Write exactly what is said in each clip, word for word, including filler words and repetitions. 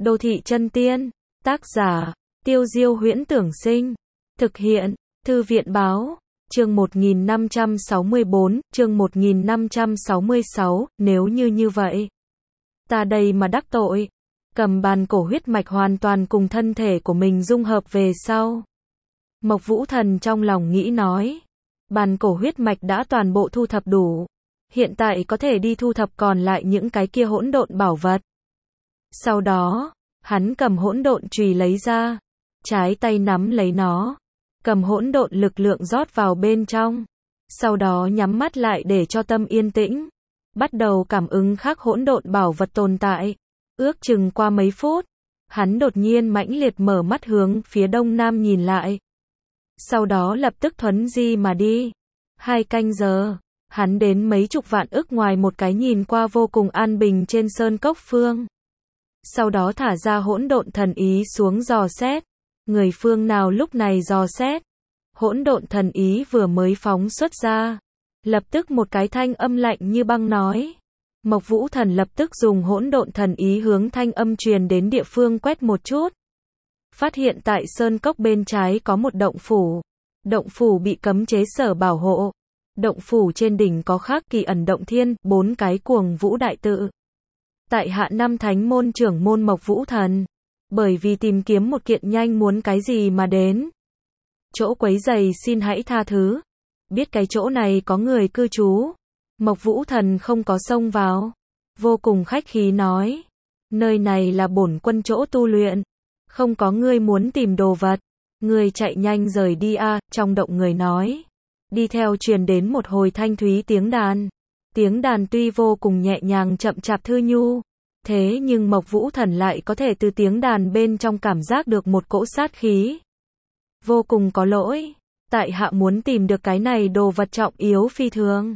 Đô thị chân tiên, tác giả, Tiêu Diêu Huyễn Tưởng Sinh, thực hiện, Thư viện Báo, chương một nghìn năm trăm sáu mươi bốn, chương một nghìn năm trăm sáu mươi sáu, nếu như như vậy, ta đây mà đắc tội, cầm bàn cổ huyết mạch hoàn toàn cùng thân thể của mình dung hợp về sau. Mộc Vũ Thần trong lòng nghĩ nói, bàn cổ huyết mạch đã toàn bộ thu thập đủ, hiện tại có thể đi thu thập còn lại những cái kia hỗn độn bảo vật. Sau đó, hắn cầm hỗn độn chùy lấy ra, trái tay nắm lấy nó, cầm hỗn độn lực lượng rót vào bên trong, sau đó nhắm mắt lại để cho tâm yên tĩnh, bắt đầu cảm ứng khắc hỗn độn bảo vật tồn tại. Ước chừng qua mấy phút, hắn đột nhiên mãnh liệt mở mắt hướng phía đông nam nhìn lại. Sau đó lập tức thuấn di mà đi. Hai canh giờ, hắn đến mấy chục vạn ức ngoài một cái nhìn qua vô cùng an bình trên sơn cốc phương. Sau đó thả ra hỗn độn thần ý xuống dò xét. Người phương nào lúc này dò xét? Hỗn độn thần ý vừa mới phóng xuất ra, lập tức một cái thanh âm lạnh như băng nói. Mộc Vũ Thần lập tức dùng hỗn độn thần ý hướng thanh âm truyền đến địa phương quét một chút. Phát hiện tại sơn cốc bên trái có một động phủ. Động phủ bị cấm chế sở bảo hộ. Động phủ trên đỉnh có khắc kỳ ẩn động thiên, bốn cái cuồng vũ đại tự. Tại hạ năm thánh môn trưởng môn Mộc Vũ Thần, bởi vì tìm kiếm một kiện nhanh muốn cái gì mà đến. Chỗ quấy giày xin hãy tha thứ. Biết cái chỗ này có người cư trú. Mộc Vũ Thần không có xông vào, vô cùng khách khí nói, nơi này là bổn quân chỗ tu luyện, không có ngươi muốn tìm đồ vật, ngươi chạy nhanh rời đi a. Trong động người nói, đi theo truyền đến một hồi thanh thúy tiếng đàn, tiếng đàn tuy vô cùng nhẹ nhàng chậm chạp thư nhu, thế nhưng Mộc Vũ Thần lại có thể từ tiếng đàn bên trong cảm giác được một cỗ sát khí, vô cùng có lỗi, tại hạ muốn tìm được cái này đồ vật trọng yếu phi thường.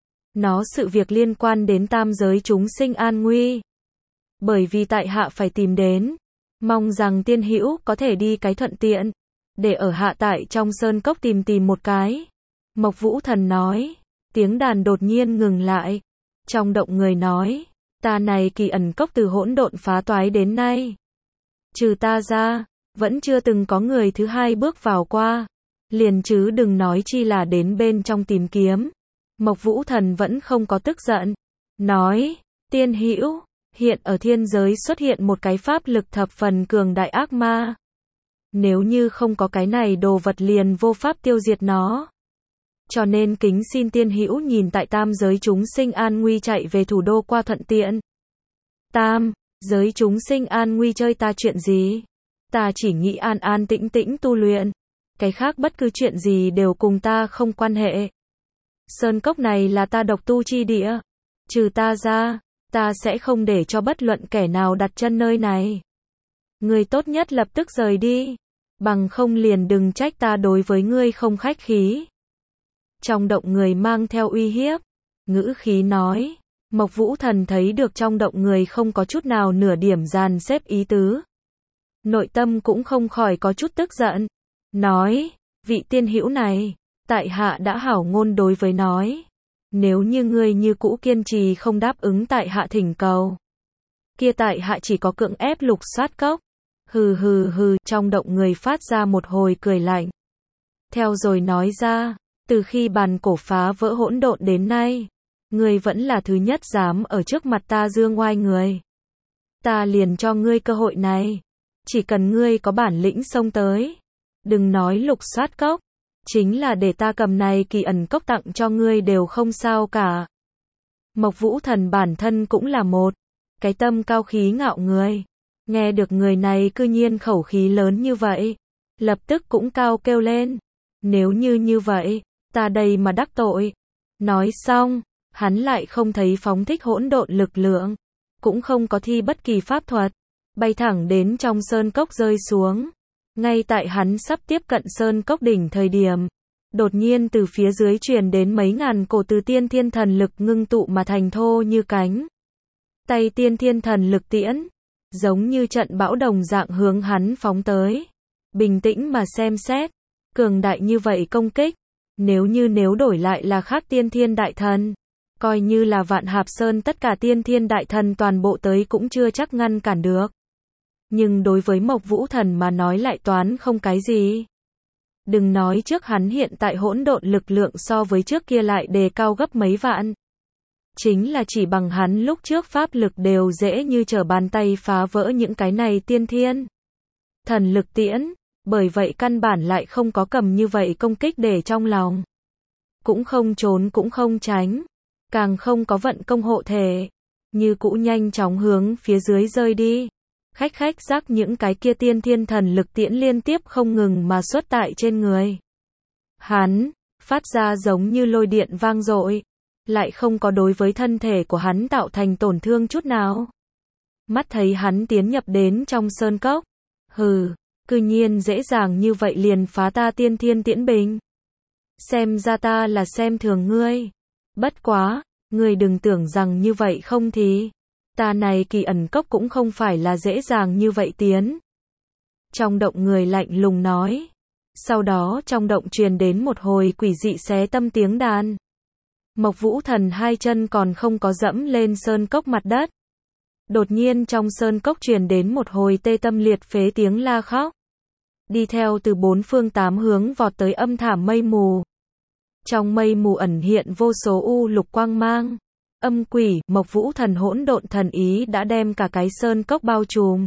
Nó sự việc liên quan đến tam giới chúng sinh an nguy. Bởi vì tại hạ phải tìm đến, mong rằng tiên hữu có thể đi cái thuận tiện, để ở hạ tại trong sơn cốc tìm tìm một cái. Mộc Vũ Thần nói, tiếng đàn đột nhiên ngừng lại. Trong động người nói, ta này kỳ ẩn cốc từ hỗn độn phá toái đến nay, trừ ta ra, vẫn chưa từng có người thứ hai bước vào qua, liền chứ đừng nói chi là đến bên trong tìm kiếm. Mộc Vũ Thần vẫn không có tức giận, nói, tiên hữu, hiện ở thiên giới xuất hiện một cái pháp lực thập phần cường đại ác ma. Nếu như không có cái này đồ vật liền vô pháp tiêu diệt nó. Cho nên kính xin tiên hữu nhìn tại tam giới chúng sinh an nguy chạy về thủ đô qua thuận tiện. Tam, giới chúng sinh an nguy chơi ta chuyện gì? Ta chỉ nghĩ an an tĩnh tĩnh tu luyện. Cái khác bất cứ chuyện gì đều cùng ta không quan hệ. Sơn cốc này là ta độc tu chi địa. Trừ ta ra, ta sẽ không để cho bất luận kẻ nào đặt chân nơi này. Ngươi tốt nhất lập tức rời đi. Bằng không liền đừng trách ta đối với ngươi không khách khí. Trong động người mang theo uy hiếp, ngữ khí nói. Mộc Vũ Thần thấy được trong động người không có chút nào nửa điểm dàn xếp ý tứ. Nội tâm cũng không khỏi có chút tức giận. Nói, vị tiên hữu này, tại hạ đã hảo ngôn đối với nói. Nếu như ngươi như cũ kiên trì không đáp ứng tại hạ thỉnh cầu, kia tại hạ chỉ có cưỡng ép lục soát cốc. Hừ hừ hừ, trong động người phát ra một hồi cười lạnh. Theo rồi nói ra, từ khi bàn cổ phá vỡ hỗn độn đến nay, ngươi vẫn là thứ nhất dám ở trước mặt ta dương oai người. Ta liền cho ngươi cơ hội này. Chỉ cần ngươi có bản lĩnh xông tới. Đừng nói lục soát cốc. Chính là để ta cầm này kỳ ẩn cốc tặng cho ngươi đều không sao cả. Mộc Vũ Thần bản thân cũng là một cái tâm cao khí ngạo người. Nghe được người này cư nhiên khẩu khí lớn như vậy, lập tức cũng cao kêu lên. Nếu như như vậy, ta đây mà đắc tội. Nói xong, hắn lại không thấy phóng thích hỗn độn lực lượng, cũng không có thi bất kỳ pháp thuật, bay thẳng đến trong sơn cốc rơi xuống. Ngay tại hắn sắp tiếp cận sơn cốc đỉnh thời điểm, đột nhiên từ phía dưới truyền đến mấy ngàn cổ từ tiên thiên thần lực ngưng tụ mà thành thô như cánh tay tiên thiên thần lực tiễn, giống như trận bão đồng dạng hướng hắn phóng tới. Bình tĩnh mà xem xét, cường đại như vậy công kích, nếu như nếu đổi lại là khác tiên thiên đại thần, coi như là Vạn Hạp Sơn tất cả tiên thiên đại thần toàn bộ tới cũng chưa chắc ngăn cản được. Nhưng đối với Mộc Vũ Thần mà nói lại toán không cái gì. Đừng nói trước hắn hiện tại hỗn độn lực lượng so với trước kia lại đề cao gấp mấy vạn. Chính là chỉ bằng hắn lúc trước pháp lực đều dễ như trở bàn tay phá vỡ những cái này tiên thiên thần lực tiễn, bởi vậy căn bản lại không có cầm như vậy công kích để trong lòng. Cũng không trốn cũng không tránh, càng không có vận công hộ thể, như cũ nhanh chóng hướng phía dưới rơi đi. Khách khách giác những cái kia tiên thiên thần lực tiễn liên tiếp không ngừng mà xuất tại trên người. Hắn, phát ra giống như lôi điện vang dội, lại không có đối với thân thể của hắn tạo thành tổn thương chút nào. Mắt thấy hắn tiến nhập đến trong sơn cốc, hừ, cư nhiên dễ dàng như vậy liền phá ta tiên thiên tiễn bình. Xem ra ta là xem thường ngươi. Bất quá, ngươi đừng tưởng rằng như vậy không thì, ta này kỳ ẩn cốc cũng không phải là dễ dàng như vậy tiến. Trong động người lạnh lùng nói. Sau đó trong động truyền đến một hồi quỷ dị xé tâm tiếng đàn. Mộc Vũ Thần hai chân còn không có dẫm lên sơn cốc mặt đất. Đột nhiên trong sơn cốc truyền đến một hồi tê tâm liệt phế tiếng la khóc. Đi theo từ bốn phương tám hướng vọt tới âm thảm mây mù. Trong mây mù ẩn hiện vô số u lục quang mang. Âm quỷ, Mộc Vũ Thần hỗn độn thần ý đã đem cả cái sơn cốc bao trùm.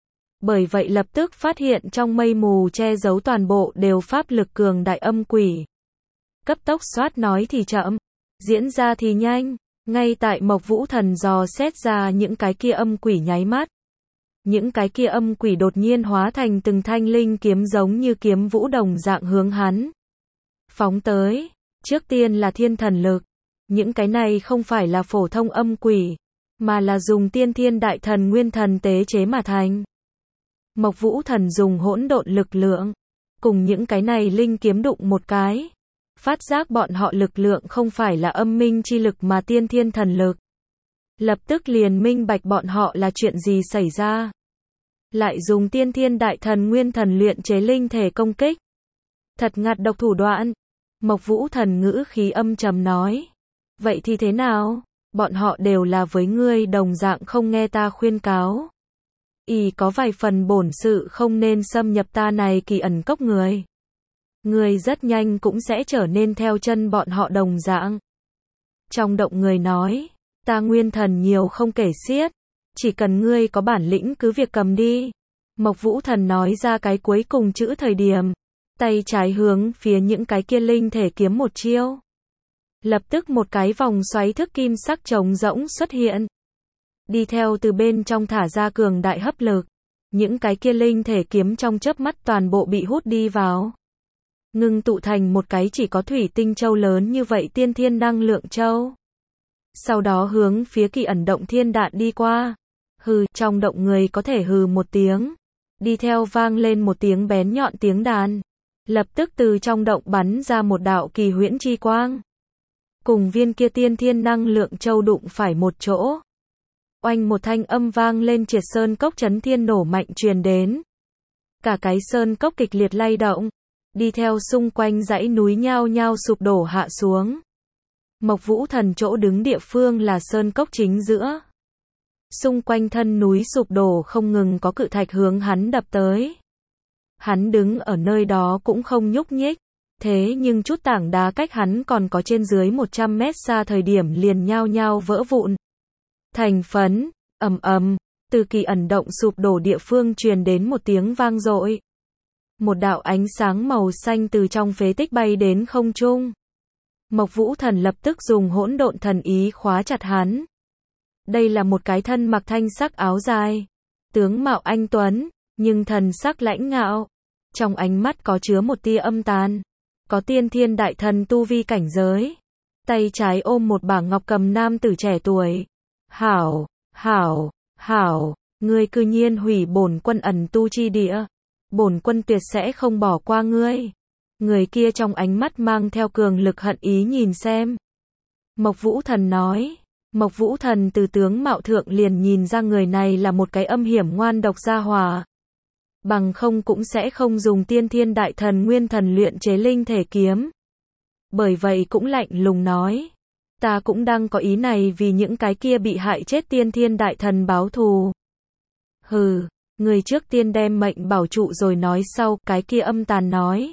Bởi vậy lập tức phát hiện trong mây mù che giấu toàn bộ đều pháp lực cường đại âm quỷ. Cấp tốc soát nói thì chậm, diễn ra thì nhanh, ngay tại Mộc Vũ Thần dò xét ra những cái kia âm quỷ nháy mắt. Những cái kia âm quỷ đột nhiên hóa thành từng thanh linh kiếm giống như kiếm vũ đồng dạng hướng hắn phóng tới. Trước tiên là thiên thần lực. Những cái này không phải là phổ thông âm quỷ, mà là dùng tiên thiên đại thần nguyên thần tế chế mà thành. Mộc Vũ Thần dùng hỗn độn lực lượng, cùng những cái này linh kiếm đụng một cái. Phát giác bọn họ lực lượng không phải là âm minh chi lực mà tiên thiên thần lực. Lập tức liền minh bạch bọn họ là chuyện gì xảy ra. Lại dùng tiên thiên đại thần nguyên thần luyện chế linh thể công kích. Thật ngạt độc thủ đoạn. Mộc Vũ Thần ngữ khí âm trầm nói. Vậy thì thế nào? Bọn họ đều là với ngươi đồng dạng không nghe ta khuyên cáo. Y có vài phần bổn sự không nên xâm nhập ta này kỳ ẩn cốc người. Ngươi rất nhanh cũng sẽ trở nên theo chân bọn họ đồng dạng. Trong động người nói, ta nguyên thần nhiều không kể xiết, chỉ cần ngươi có bản lĩnh cứ việc cầm đi. Mộc Vũ Thần nói ra cái cuối cùng chữ thời điểm, tay trái hướng phía những cái kia linh thể kiếm một chiêu. Lập tức một cái vòng xoáy thức kim sắc trống rỗng xuất hiện. Đi theo từ bên trong thả ra cường đại hấp lực. Những cái kia linh thể kiếm trong chớp mắt toàn bộ bị hút đi vào. Ngưng tụ thành một cái chỉ có thủy tinh châu lớn như vậy tiên thiên năng lượng châu. Sau đó hướng phía kỳ ẩn động thiên đạn đi qua. Hừ, trong động người có thể hừ một tiếng. Đi theo vang lên một tiếng bén nhọn tiếng đàn. Lập tức từ trong động bắn ra một đạo kỳ huyễn chi quang. Cùng viên kia tiên thiên năng lượng châu đụng phải một chỗ. Oanh một thanh âm vang lên triệt sơn cốc chấn thiên nổ mạnh truyền đến. Cả cái sơn cốc kịch liệt lay động. Đi theo xung quanh dãy núi nhao nhao sụp đổ hạ xuống. Mộc Vũ Thần chỗ đứng địa phương là sơn cốc chính giữa. Xung quanh thân núi sụp đổ không ngừng có cự thạch hướng hắn đập tới. Hắn đứng ở nơi đó cũng không nhúc nhích. Thế nhưng chút tảng đá cách hắn còn có trên dưới một trăm mét xa thời điểm liền nhao nhao vỡ vụn. Thành phấn, ầm ầm, từ kỳ ẩn động sụp đổ địa phương truyền đến một tiếng vang dội. Một đạo ánh sáng màu xanh từ trong phế tích bay đến không trung. Mộc Vũ Thần lập tức dùng hỗn độn thần ý khóa chặt hắn. Đây là một cái thân mặc thanh sắc áo dài, tướng mạo anh tuấn, nhưng thần sắc lãnh ngạo. Trong ánh mắt có chứa một tia âm tàn. Có tiên thiên đại thần tu vi cảnh giới. Tay trái ôm một bảng ngọc cầm nam tử trẻ tuổi. Hảo, hảo, hảo, ngươi cư nhiên hủy bổn quân ẩn tu chi địa. Bổn quân tuyệt sẽ không bỏ qua ngươi. Người kia trong ánh mắt mang theo cường lực hận ý nhìn xem. Mộc Vũ Thần nói. Mộc Vũ Thần từ tướng mạo thượng liền nhìn ra người này là một cái âm hiểm ngoan độc gia hỏa. Bằng không cũng sẽ không dùng tiên thiên đại thần nguyên thần luyện chế linh thể kiếm. Bởi vậy cũng lạnh lùng nói. Ta cũng đang có ý này vì những cái kia bị hại chết tiên thiên đại thần báo thù. Hừ, Người trước tiên đem mệnh bảo trụ rồi nói sau, cái kia âm tàn nói.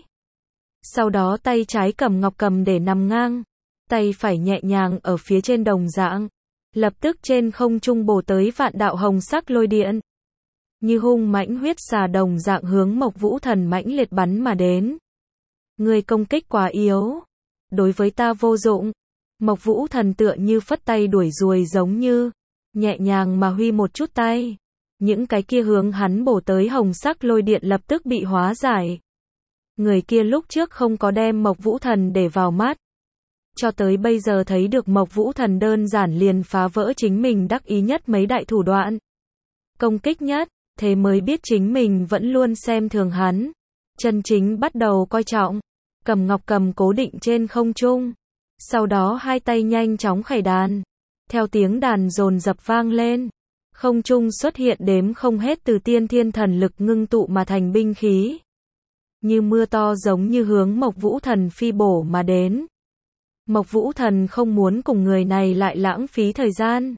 Sau đó tay trái cầm ngọc cầm để nằm ngang, tay phải nhẹ nhàng ở phía trên đồng dạng. Lập tức trên không trung bổ tới vạn đạo hồng sắc lôi điện. Như hung mãnh huyết xà đồng dạng hướng Mộc Vũ Thần mãnh liệt bắn mà đến. Người công kích quá yếu. Đối với ta vô dụng. Mộc Vũ Thần tựa như phất tay đuổi ruồi giống như. Nhẹ nhàng mà huy một chút tay. Những cái kia hướng hắn bổ tới hồng sắc lôi điện lập tức bị hóa giải. Người kia lúc trước không có đem Mộc Vũ Thần để vào mắt. Cho tới bây giờ thấy được Mộc Vũ Thần đơn giản liền phá vỡ chính mình đắc ý nhất mấy đại thủ đoạn. Công kích nhất, thế mới biết chính mình vẫn luôn xem thường hắn. Chân chính bắt đầu coi trọng. Cầm ngọc cầm cố định trên không trung. Sau đó hai tay nhanh chóng khải đàn. Theo tiếng đàn dồn dập vang lên. Không trung xuất hiện đếm không hết từ tiên thiên thần lực ngưng tụ mà thành binh khí. Như mưa to giống như hướng Mộc Vũ Thần phi bổ mà đến. Mộc Vũ Thần không muốn cùng người này lại lãng phí thời gian.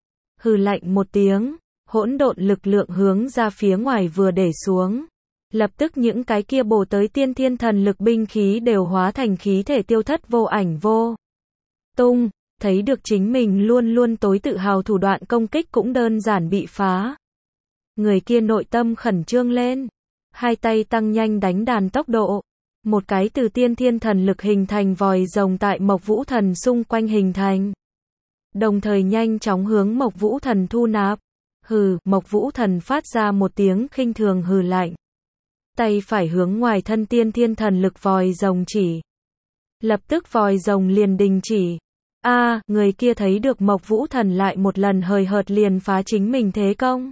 Hừ lạnh một tiếng, hỗn độn lực lượng hướng ra phía ngoài vừa để xuống. Lập tức những cái kia bổ tới tiên thiên thần lực binh khí đều hóa thành khí thể tiêu thất vô ảnh vô tung. Thấy được chính mình luôn luôn tối tự hào thủ đoạn công kích cũng đơn giản bị phá. Người kia nội tâm khẩn trương lên. Hai tay tăng nhanh đánh đàn tốc độ. Một cái từ tiên thiên thần lực hình thành vòi rồng tại Mộc Vũ Thần xung quanh hình thành. Đồng thời nhanh chóng hướng Mộc Vũ Thần thu nạp. Hừ, Mộc Vũ Thần phát ra một tiếng khinh thường hừ lạnh. Tay phải hướng ngoài thân tiên thiên thần lực vòi rồng chỉ. Lập tức vòi rồng liền đình chỉ. A, à, người kia thấy được Mộc Vũ Thần lại một lần hời hợt liền phá chính mình thế công.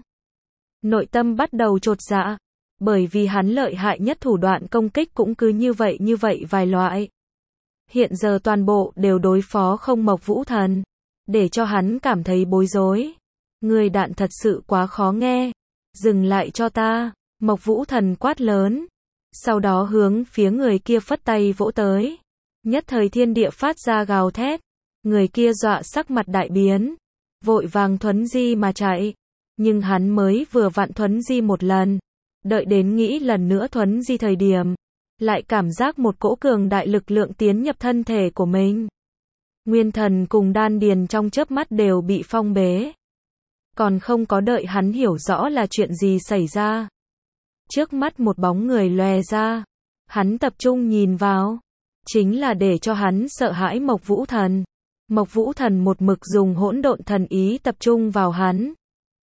Nội tâm bắt đầu chột dạ. Bởi vì hắn lợi hại nhất thủ đoạn công kích cũng cứ như vậy như vậy vài loại. Hiện giờ toàn bộ đều đối phó không Mộc Vũ Thần. Để cho hắn cảm thấy bối rối. Người đạn thật sự quá khó nghe. Dừng lại cho ta. Mộc Vũ Thần quát lớn. Sau đó hướng phía người kia phất tay vỗ tới. Nhất thời thiên địa phát ra gào thét. Người kia dọa sắc mặt đại biến. Vội vàng thuấn di mà chạy. Nhưng hắn mới vừa vặn thuấn di một lần. Đợi đến nghĩ lần nữa thuấn di thời điểm. Lại cảm giác một cỗ cường đại lực lượng tiến nhập thân thể của mình. Nguyên thần cùng đan điền trong chớp mắt đều bị phong bế. Còn không có đợi hắn hiểu rõ là chuyện gì xảy ra. Trước mắt một bóng người lòe ra. Hắn tập trung nhìn vào. Chính là để cho hắn sợ hãi Mộc Vũ Thần. Mộc Vũ Thần một mực dùng hỗn độn thần ý tập trung vào hắn.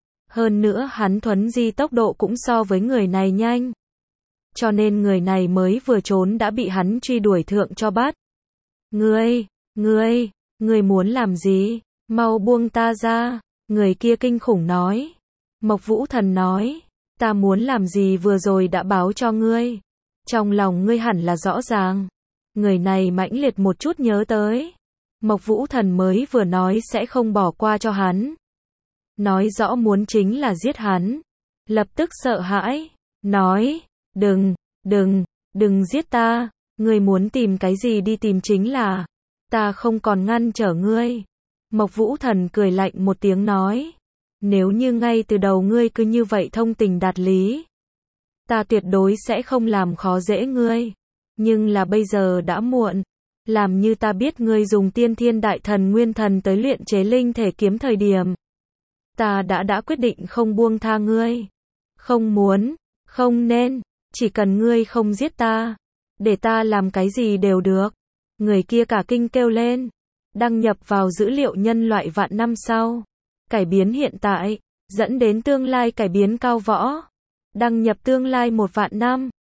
Hơn nữa hắn thuấn di tốc độ cũng so với người này nhanh. Cho nên người này mới vừa trốn đã bị hắn truy đuổi thượng cho bắt. Ngươi, ngươi, ngươi muốn làm gì? Mau buông ta ra. Người kia kinh khủng nói. Mộc Vũ Thần nói. Ta muốn làm gì vừa rồi đã báo cho ngươi. Trong lòng ngươi hẳn là rõ ràng. Người này mãnh liệt một chút nhớ tới. Mộc Vũ Thần mới vừa nói sẽ không bỏ qua cho hắn. Nói rõ muốn chính là giết hắn. Lập tức sợ hãi. Nói. Đừng, đừng, đừng giết ta. Ngươi muốn tìm cái gì đi tìm chính là. Ta không còn ngăn trở ngươi. Mộc Vũ Thần cười lạnh một tiếng nói. Nếu như ngay từ đầu ngươi cứ như vậy thông tình đạt lý. Ta tuyệt đối sẽ không làm khó dễ ngươi. Nhưng là bây giờ đã muộn. Làm như ta biết ngươi dùng tiên thiên đại thần nguyên thần tới luyện chế linh thể kiếm thời điểm. Ta đã đã quyết định không buông tha ngươi. Không muốn, không nên, chỉ cần ngươi không giết ta. Để ta làm cái gì đều được. Người kia cả kinh kêu lên. Đăng nhập vào dữ liệu nhân loại vạn năm sau. Cải biến hiện tại, dẫn đến tương lai cải biến cao võ. Đăng nhập tương lai một vạn năm.